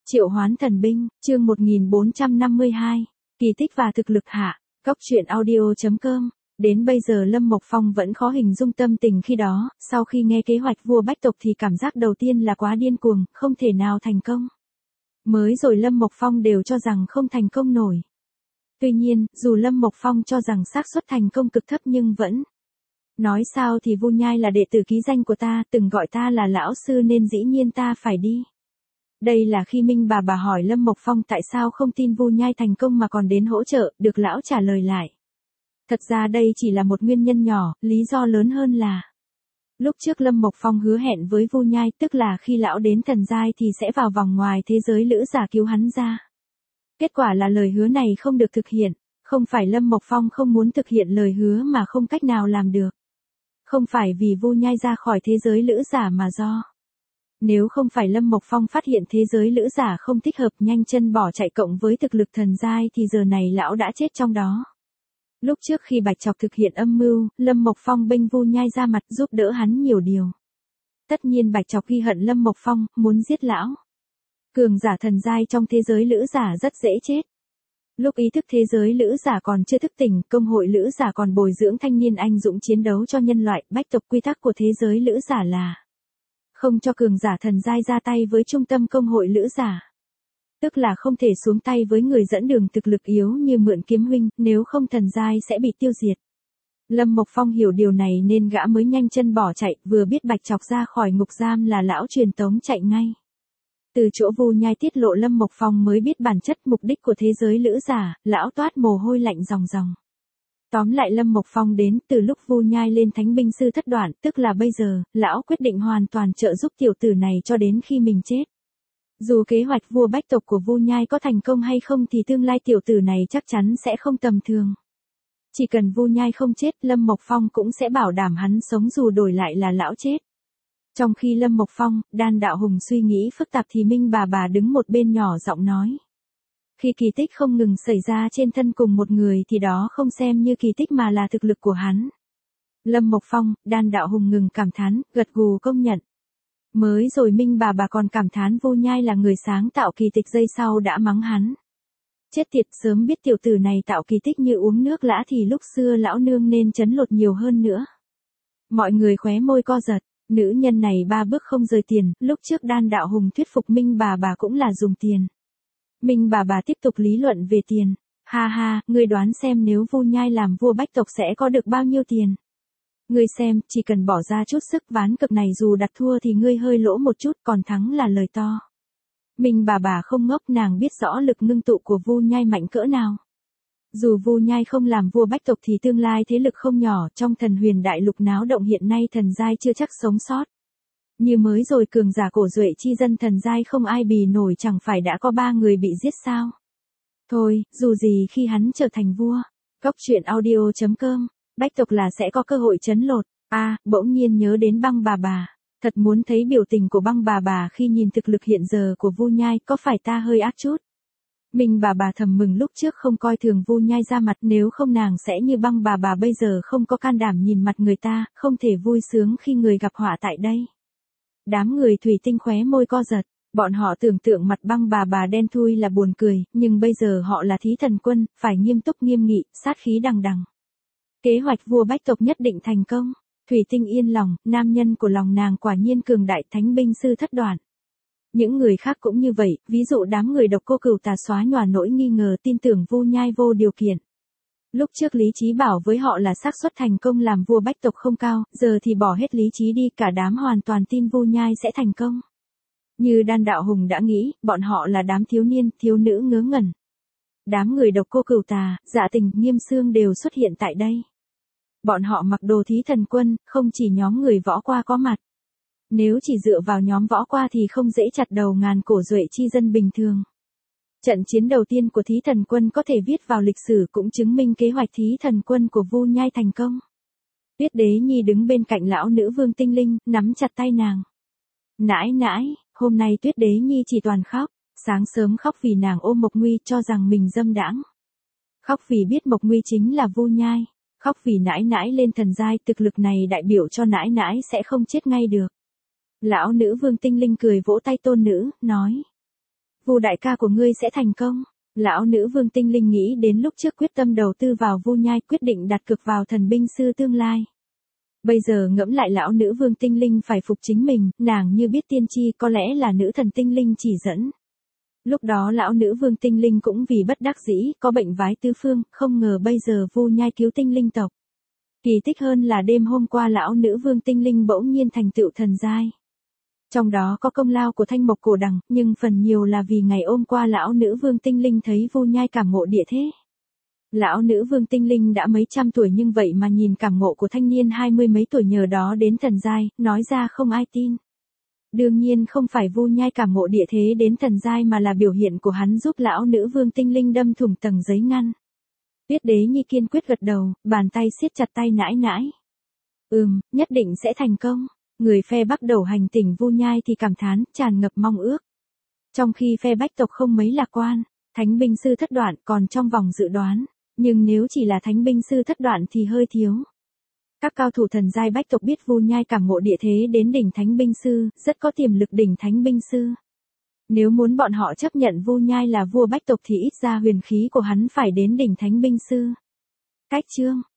Triệu hoán thần binh, chương 1452, kỳ tích và thực lực hạ, Cốc truyện audio.com. Đến bây giờ Lâm Mộc Phong vẫn khó hình dung tâm tình khi đó, sau khi nghe kế hoạch vua bách tộc thì cảm giác đầu tiên là quá điên cuồng, không thể nào thành công. Mới rồi Lâm Mộc Phong đều cho rằng không thành công nổi. Tuy nhiên, dù Lâm Mộc Phong cho rằng xác suất thành công cực thấp nhưng vẫn nói sao thì Vu Nhai là đệ tử ký danh của ta, từng gọi ta là lão sư nên dĩ nhiên ta phải đi. Đây là khi Minh bà hỏi Lâm Mộc Phong tại sao không tin Vu Nhai thành công mà còn đến hỗ trợ, được lão trả lời lại. Thật ra đây chỉ là một nguyên nhân nhỏ, lý do lớn hơn là lúc trước Lâm Mộc Phong hứa hẹn với Vu Nhai, tức là khi lão đến thần giai thì sẽ vào vòng ngoài thế giới lữ giả cứu hắn ra. Kết quả là lời hứa này không được thực hiện, không phải Lâm Mộc Phong không muốn thực hiện lời hứa mà không cách nào làm được. Không phải vì Vu Nhai ra khỏi thế giới lữ giả mà do. Nếu không phải Lâm Mộc Phong phát hiện thế giới lữ giả không thích hợp nhanh chân bỏ chạy cộng với thực lực thần giai thì giờ này lão đã chết trong đó. Lúc trước khi Bạch Chọc thực hiện âm mưu, Lâm Mộc Phong bênh Vu Nhai ra mặt giúp đỡ hắn nhiều điều. Tất nhiên Bạch Chọc ghi hận Lâm Mộc Phong, muốn giết lão. Cường giả thần giai trong thế giới lữ giả rất dễ chết. Lúc ý thức thế giới lữ giả còn chưa thức tỉnh, công hội lữ giả còn bồi dưỡng thanh niên anh dũng chiến đấu cho nhân loại, bách tộc quy tắc của thế giới lữ giả là không cho cường giả thần giai ra tay với trung tâm công hội lữ giả. Tức là không thể xuống tay với người dẫn đường thực lực yếu như Mượn Kiếm huynh, nếu không thần giai sẽ bị tiêu diệt. Lâm Mộc Phong hiểu điều này nên gã mới nhanh chân bỏ chạy, vừa biết Bạch Chọc ra khỏi ngục giam là lão truyền tống chạy ngay. Từ chỗ Vu Nhai tiết lộ Lâm Mộc Phong mới biết bản chất mục đích của thế giới lữ giả, lão toát mồ hôi lạnh ròng ròng. Tóm lại Lâm Mộc Phong đến từ lúc Vu Nhai lên thánh binh sư thất đoạn, tức là bây giờ, lão quyết định hoàn toàn trợ giúp tiểu tử này cho đến khi mình chết. Dù kế hoạch vua bách tộc của Vu Nhai có thành công hay không thì tương lai tiểu tử này chắc chắn sẽ không tầm thường. Chỉ cần Vu Nhai không chết, Lâm Mộc Phong cũng sẽ bảo đảm hắn sống dù đổi lại là lão chết. Trong khi Lâm Mộc Phong, Đan Đạo Hùng suy nghĩ phức tạp thì Minh bà đứng một bên nhỏ giọng nói. Khi kỳ tích không ngừng xảy ra trên thân cùng một người thì đó không xem như kỳ tích mà là thực lực của hắn. Lâm Mộc Phong, Đan Đạo Hùng ngừng cảm thán, gật gù công nhận. Mới rồi Minh bà còn cảm thán Vu Nhai là người sáng tạo kỳ tích, giây sau đã mắng hắn. Chết tiệt, sớm biết tiểu tử này tạo kỳ tích như uống nước lã thì lúc xưa lão nương nên chấn lột nhiều hơn nữa. Mọi người khóe môi co giật, nữ nhân này ba bước không rời tiền, lúc trước Đan Đạo Hùng thuyết phục Minh bà cũng là dùng tiền. Minh bà tiếp tục lý luận về tiền. Ha ha, ngươi đoán xem nếu Vu Nhai làm vua bách tộc sẽ có được bao nhiêu tiền. Ngươi xem, chỉ cần bỏ ra chút sức ván cược này dù đặt thua thì ngươi hơi lỗ một chút còn thắng là lời to. Minh bà không ngốc, nàng biết rõ lực ngưng tụ của Vu Nhai mạnh cỡ nào. Dù Vu Nhai không làm vua bách tộc thì tương lai thế lực không nhỏ, trong Thần Huyền Đại Lục náo động hiện nay thần giai chưa chắc sống sót. Như mới rồi cường giả cổ duệ chi dân thần giai không ai bì nổi, chẳng phải đã có 3 người bị giết sao. Thôi, dù gì khi hắn trở thành vua, Cốc truyện audio.com, bách tộc là sẽ có cơ hội chấn lột. Bỗng nhiên nhớ đến Băng bà. Thật muốn thấy biểu tình của Băng bà khi nhìn thực lực hiện giờ của Vu Nhai, có phải ta hơi ác chút? Minh bà thầm mừng lúc trước không coi thường Vu Nhai ra mặt, nếu không nàng sẽ như Băng bà bây giờ không có can đảm nhìn mặt người ta, không thể vui sướng khi người gặp họa tại đây. Đám người thủy tinh khóe môi co giật, bọn họ tưởng tượng mặt Băng bà đen thui là buồn cười, nhưng bây giờ họ là thí thần quân, phải nghiêm túc nghiêm nghị, sát khí đằng đằng. Kế hoạch vua bách tộc nhất định thành công. Thủy tinh yên lòng, nam nhân của lòng nàng quả nhiên cường đại, thánh binh sư thất đoạn. Những người khác cũng như vậy, ví dụ đám người Độc Cô Cửu Tà xóa nhòa nỗi nghi ngờ, tin tưởng Vu Nhai vô điều kiện. Lúc trước lý trí bảo với họ là xác suất thành công làm vua bách tộc không cao, giờ thì bỏ hết lý trí đi, cả đám hoàn toàn tin Vu Nhai sẽ thành công. Như Đan Đạo Hùng đã nghĩ, bọn họ là đám thiếu niên, thiếu nữ ngớ ngẩn. Đám người Độc Cô Cửu Tà, Dạ Tình, Nghiêm Xương đều xuất hiện tại đây. Bọn họ mặc đồ thí thần quân, không chỉ nhóm người võ qua có mặt. Nếu chỉ dựa vào nhóm võ qua thì không dễ chặt đầu ngàn cổ duệ chi dân bình thường. Trận chiến đầu tiên của thí thần quân có thể viết vào lịch sử, cũng chứng minh kế hoạch thí thần quân của Vu Nhai thành công. Tuyết Đế Nhi đứng bên cạnh lão nữ vương tinh linh, nắm chặt tay nàng. Nãi, hôm nay Tuyết Đế Nhi chỉ toàn khóc, sáng sớm khóc vì nàng ôm Mộc Nguy cho rằng mình dâm đãng. Khóc vì biết Mộc Nguy chính là Vu Nhai. Khóc vì nãi lên thần giai, thực lực này đại biểu cho nãi sẽ không chết ngay được. Lão nữ vương tinh linh cười vỗ tay tôn nữ, nói. Vu đại ca của ngươi sẽ thành công. Lão nữ vương tinh linh nghĩ đến lúc trước quyết tâm đầu tư vào Vu Nhai, quyết định đặt cược vào thần binh sư tương lai. Bây giờ ngẫm lại lão nữ vương tinh linh phải phục chính mình, nàng như biết tiên tri, có lẽ là nữ thần tinh linh chỉ dẫn. Lúc đó lão nữ vương tinh linh cũng vì bất đắc dĩ, có bệnh vái tứ phương, không ngờ bây giờ Vu Nhai cứu tinh linh tộc. Kỳ tích hơn là đêm hôm qua lão nữ vương tinh linh bỗng nhiên thành tựu thần giai. Trong đó có công lao của Thanh Mộc Cổ Đằng, nhưng phần nhiều là vì ngày hôm qua lão nữ vương tinh linh thấy Vu Nhai cảm ngộ địa thế. Lão nữ vương tinh linh đã mấy trăm tuổi nhưng vậy mà nhìn cảm ngộ của thanh niên 20 mấy tuổi nhờ đó đến thần giai, nói ra không ai tin. Đương nhiên không phải Vu Nhai cảm ngộ địa thế đến thần giai mà là biểu hiện của hắn giúp lão nữ vương tinh linh đâm thủng tầng giấy ngăn. Tuyết Đế Nhi kiên quyết gật đầu, bàn tay siết chặt tay nãi nãi. Nhất định sẽ thành công. Người phe Bắc đầu hành tỉnh Vu Nhai thì cảm thán, tràn ngập mong ước. Trong khi phe Bách tộc không mấy lạc quan, thánh binh sư thất đoạn còn trong vòng dự đoán, nhưng nếu chỉ là thánh binh sư thất đoạn thì hơi thiếu. Các cao thủ thần giai Bách tộc biết Vu Nhai cảm ngộ địa thế đến đỉnh thánh binh sư, rất có tiềm lực đỉnh thánh binh sư. Nếu muốn bọn họ chấp nhận Vu Nhai là vua Bách tộc thì ít ra huyền khí của hắn phải đến đỉnh thánh binh sư. Cách chương